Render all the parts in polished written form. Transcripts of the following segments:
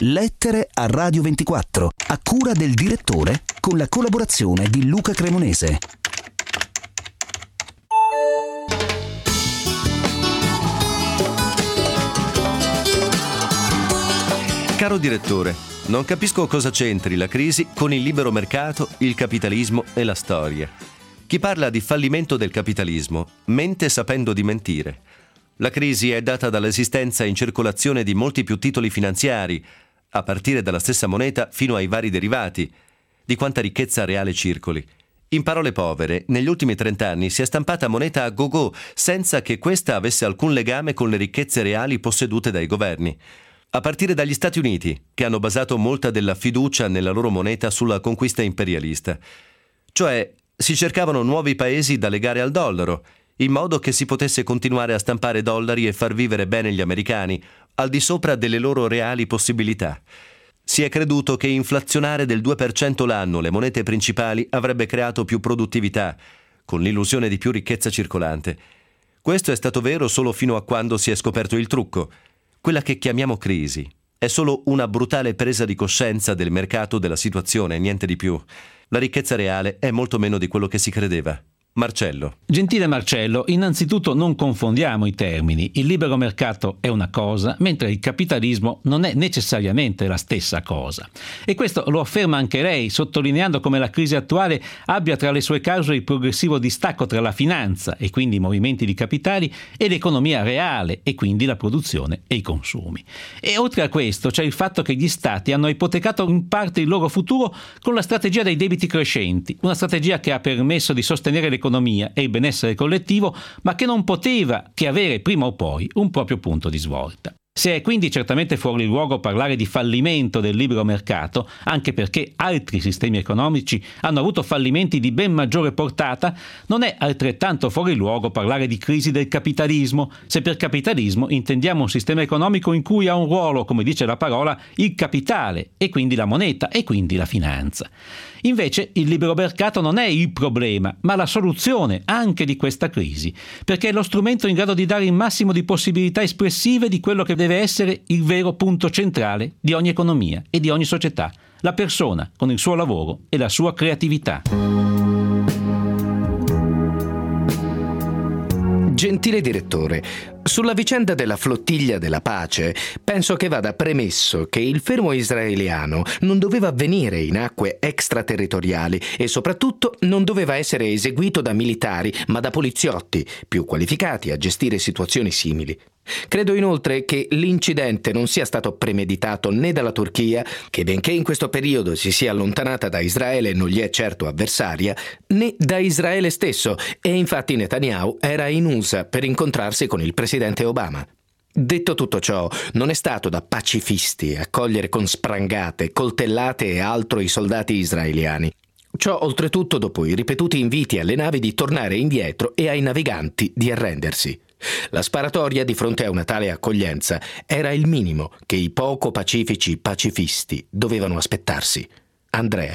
Lettere a Radio 24, a cura del direttore, con la collaborazione di Luca Cremonese. Caro direttore, non capisco cosa c'entri la crisi con il libero mercato, il capitalismo e la storia. Chi parla di fallimento del capitalismo mente sapendo di mentire. La crisi è data dall'esistenza in circolazione di molti più titoli finanziari, a partire dalla stessa moneta fino ai vari derivati, di quanta ricchezza reale circoli. In parole povere, negli ultimi 30 anni si è stampata moneta a go-go, senza che questa avesse alcun legame con le ricchezze reali possedute dai governi. A partire dagli Stati Uniti, che hanno basato molta della fiducia nella loro moneta sulla conquista imperialista. Cioè, si cercavano nuovi paesi da legare al dollaro, in modo che si potesse continuare a stampare dollari e far vivere bene gli americani, al di sopra delle loro reali possibilità. Si è creduto che inflazionare del 2% l'anno le monete principali avrebbe creato più produttività, con l'illusione di più ricchezza circolante. Questo è stato vero solo fino a quando si è scoperto il trucco. Quella che chiamiamo crisi è solo una brutale presa di coscienza del mercato della situazione, niente di più. La ricchezza reale è molto meno di quello che si credeva. Marcello. Gentile Marcello, innanzitutto non confondiamo i termini. Il libero mercato è una cosa, mentre il capitalismo non è necessariamente la stessa cosa. E questo lo afferma anche lei, sottolineando come la crisi attuale abbia tra le sue cause il progressivo distacco tra la finanza, e quindi i movimenti di capitali, e l'economia reale, e quindi la produzione e i consumi. E oltre a questo c'è il fatto che gli stati hanno ipotecato in parte il loro futuro con la strategia dei debiti crescenti, una strategia che ha permesso di sostenere l'economia e il benessere collettivo, ma che non poteva che avere prima o poi un proprio punto di svolta. Se è quindi certamente fuori luogo parlare di fallimento del libero mercato, anche perché altri sistemi economici hanno avuto fallimenti di ben maggiore portata, non è altrettanto fuori luogo parlare di crisi del capitalismo, se per capitalismo intendiamo un sistema economico in cui ha un ruolo, come dice la parola, il capitale, e quindi la moneta, e quindi la finanza. Invece il libero mercato non è il problema, ma la soluzione anche di questa crisi, perché è lo strumento in grado di dare il massimo di possibilità espressive di quello che deve essere il vero punto centrale di ogni economia e di ogni società, la persona con il suo lavoro e la sua creatività. Gentile direttore, sulla vicenda della flottiglia della pace, penso che vada premesso che il fermo israeliano non doveva avvenire in acque extraterritoriali e soprattutto non doveva essere eseguito da militari, ma da poliziotti, più qualificati a gestire situazioni simili. Credo inoltre che l'incidente non sia stato premeditato né dalla Turchia, che benché in questo periodo si sia allontanata da Israele e non gli è certo avversaria, né da Israele stesso, e infatti Netanyahu era in USA per incontrarsi con il presidente Obama. Detto tutto ciò, non è stato da pacifisti accogliere con sprangate, coltellate e altro i soldati israeliani. Ciò oltretutto dopo i ripetuti inviti alle navi di tornare indietro e ai naviganti di arrendersi. La sparatoria di fronte a una tale accoglienza era il minimo che i poco pacifici pacifisti dovevano aspettarsi. Andrea.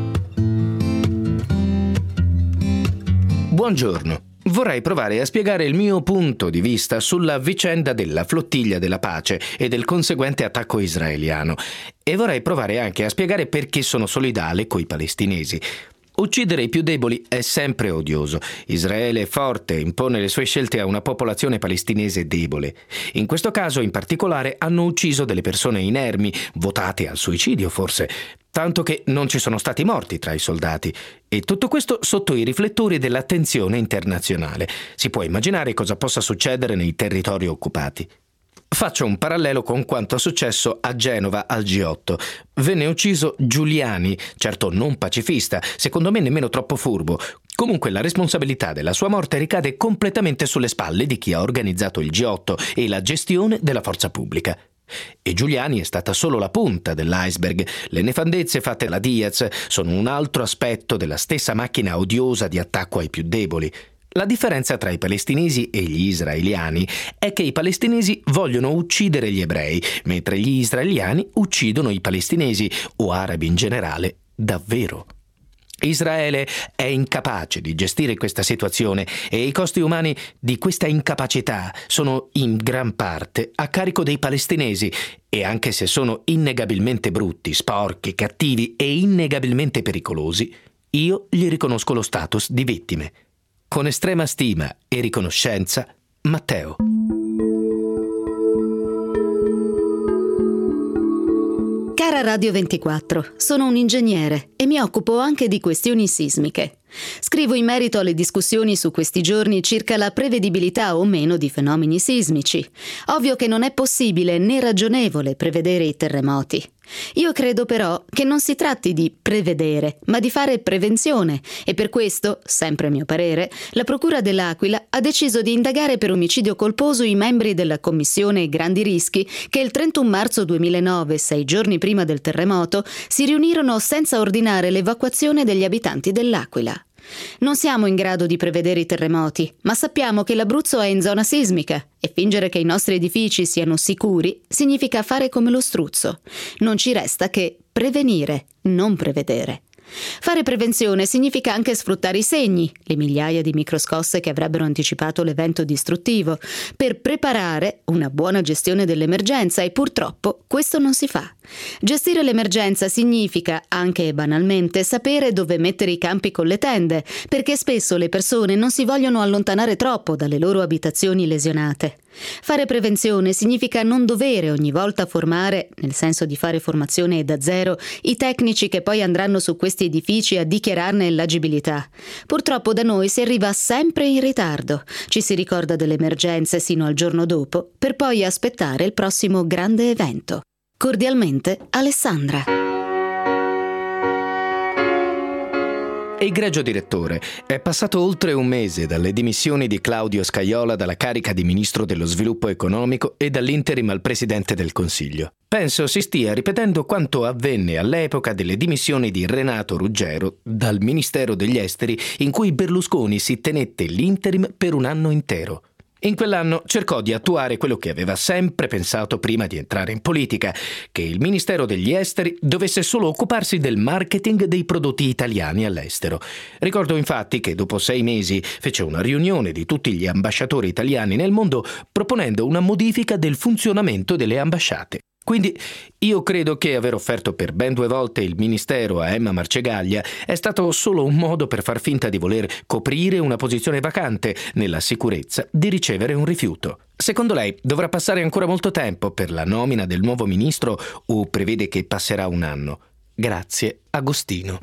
Buongiorno. Vorrei provare a spiegare il mio punto di vista sulla vicenda della flottiglia della pace e del conseguente attacco israeliano, e vorrei provare anche a spiegare perché sono solidale coi palestinesi. Uccidere i più deboli è sempre odioso. Israele è forte, impone le sue scelte a una popolazione palestinese debole. In questo caso, in particolare, hanno ucciso delle persone inermi, votate al suicidio forse, tanto che non ci sono stati morti tra i soldati. E tutto questo sotto i riflettori dell'attenzione internazionale. Si può immaginare cosa possa succedere nei territori occupati. Faccio un parallelo con quanto è successo a Genova al G8. Venne ucciso Giuliani, certo non pacifista, secondo me nemmeno troppo furbo. Comunque la responsabilità della sua morte ricade completamente sulle spalle di chi ha organizzato il G8 e la gestione della forza pubblica. E Giuliani è stata solo la punta dell'iceberg. Le nefandezze fatte alla Diaz sono un altro aspetto della stessa macchina odiosa di attacco ai più deboli. La differenza tra i palestinesi e gli israeliani è che i palestinesi vogliono uccidere gli ebrei, mentre gli israeliani uccidono i palestinesi, o arabi in generale, davvero. Israele è incapace di gestire questa situazione e i costi umani di questa incapacità sono in gran parte a carico dei palestinesi e anche se sono innegabilmente brutti, sporchi, cattivi e innegabilmente pericolosi, io gli riconosco lo status di vittime. Con estrema stima e riconoscenza, Matteo. Cara Radio 24, sono un ingegnere e mi occupo anche di questioni sismiche. Scrivo in merito alle discussioni su questi giorni circa la prevedibilità o meno di fenomeni sismici. Ovvio che non è possibile né ragionevole prevedere i terremoti. Io credo però che non si tratti di prevedere, ma di fare prevenzione e per questo, sempre a mio parere, la Procura dell'Aquila ha deciso di indagare per omicidio colposo i membri della Commissione Grandi Rischi che il 31 marzo 2009, 6 giorni prima del terremoto, si riunirono senza ordinare l'evacuazione degli abitanti dell'Aquila. Non siamo in grado di prevedere i terremoti, ma sappiamo che l'Abruzzo è in zona sismica e fingere che i nostri edifici siano sicuri significa fare come lo struzzo. Non ci resta che prevenire, non prevedere. Fare prevenzione significa anche sfruttare i segni, le migliaia di microscosse che avrebbero anticipato l'evento distruttivo, per preparare una buona gestione dell'emergenza e purtroppo questo non si fa. Gestire l'emergenza significa, anche banalmente, sapere dove mettere i campi con le tende, perché spesso le persone non si vogliono allontanare troppo dalle loro abitazioni lesionate. Fare prevenzione significa non dovere ogni volta formare, nel senso di fare formazione da zero, i tecnici che poi andranno su questi edifici a dichiararne l'agibilità. Purtroppo da noi si arriva sempre in ritardo, ci si ricorda delle emergenze sino al giorno dopo, per poi aspettare il prossimo grande evento. Cordialmente, Alessandra. Egregio direttore, è passato oltre un mese dalle dimissioni di Claudio Scajola dalla carica di Ministro dello Sviluppo Economico e dall'interim al Presidente del Consiglio. Penso si stia ripetendo quanto avvenne all'epoca delle dimissioni di Renato Ruggero dal Ministero degli Esteri, in cui Berlusconi si tenette l'interim per un anno intero. In quell'anno cercò di attuare quello che aveva sempre pensato prima di entrare in politica, che il Ministero degli Esteri dovesse solo occuparsi del marketing dei prodotti italiani all'estero. Ricordo infatti che dopo 6 mesi fece una riunione di tutti gli ambasciatori italiani nel mondo proponendo una modifica del funzionamento delle ambasciate. Quindi io credo che aver offerto per ben 2 volte il ministero a Emma Marcegaglia è stato solo un modo per far finta di voler coprire una posizione vacante nella sicurezza di ricevere un rifiuto. Secondo lei dovrà passare ancora molto tempo per la nomina del nuovo ministro o prevede che passerà un anno? Grazie, Agostino.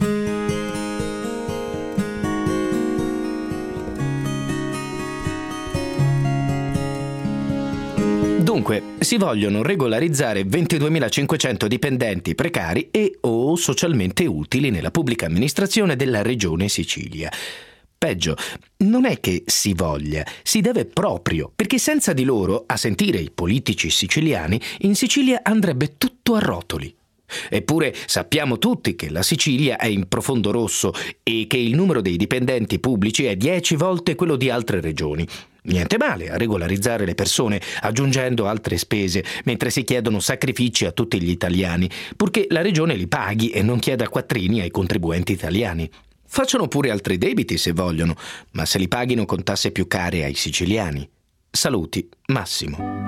Dunque, si vogliono regolarizzare 22.500 dipendenti precari e o socialmente utili nella pubblica amministrazione della Regione Sicilia. Peggio, non è che si voglia, si deve proprio, perché senza di loro, a sentire i politici siciliani, in Sicilia andrebbe tutto a rotoli. Eppure sappiamo tutti che la Sicilia è in profondo rosso e che il numero dei dipendenti pubblici è 10 volte quello di altre regioni. Niente male a regolarizzare le persone aggiungendo altre spese mentre si chiedono sacrifici a tutti gli italiani, purché la regione li paghi e non chieda quattrini ai contribuenti italiani. Facciano pure altri debiti se vogliono, ma se li paghino con tasse più care ai siciliani. Saluti, Massimo.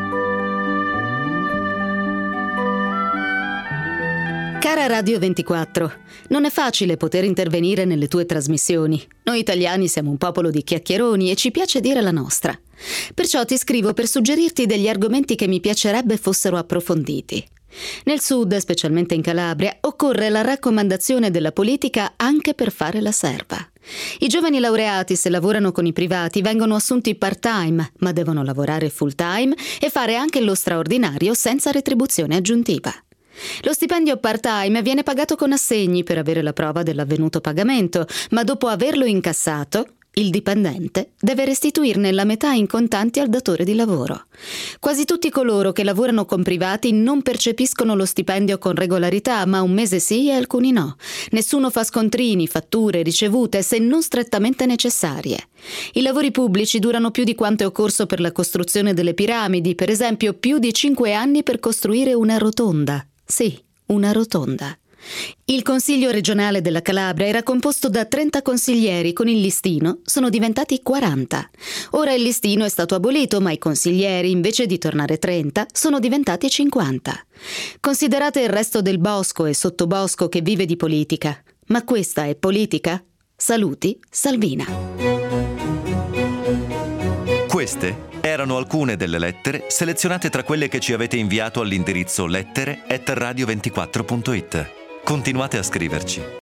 Cara Radio 24, non è facile poter intervenire nelle tue trasmissioni. Noi italiani siamo un popolo di chiacchieroni e ci piace dire la nostra. Perciò ti scrivo per suggerirti degli argomenti che mi piacerebbe fossero approfonditi. Nel sud, specialmente in Calabria, occorre la raccomandazione della politica anche per fare la serva. I giovani laureati, se lavorano con i privati, vengono assunti part-time, ma devono lavorare full-time e fare anche lo straordinario senza retribuzione aggiuntiva. Lo stipendio part-time viene pagato con assegni per avere la prova dell'avvenuto pagamento, ma dopo averlo incassato, il dipendente deve restituirne la metà in contanti al datore di lavoro. Quasi tutti coloro che lavorano con privati non percepiscono lo stipendio con regolarità, ma un mese sì e alcuni no. Nessuno fa scontrini, fatture, ricevute, se non strettamente necessarie. I lavori pubblici durano più di quanto è occorso per la costruzione delle piramidi, per esempio più di 5 anni per costruire una rotonda. Sì, una rotonda. Il Consiglio regionale della Calabria era composto da 30 consiglieri, con il listino sono diventati 40. Ora il listino è stato abolito, ma i consiglieri, invece di tornare 30, sono diventati 50. Considerate il resto del bosco e sottobosco che vive di politica. Ma questa è politica? Saluti, Salvina. Queste erano alcune delle lettere selezionate tra quelle che ci avete inviato all'indirizzo lettere@radio24.it. Continuate a scriverci.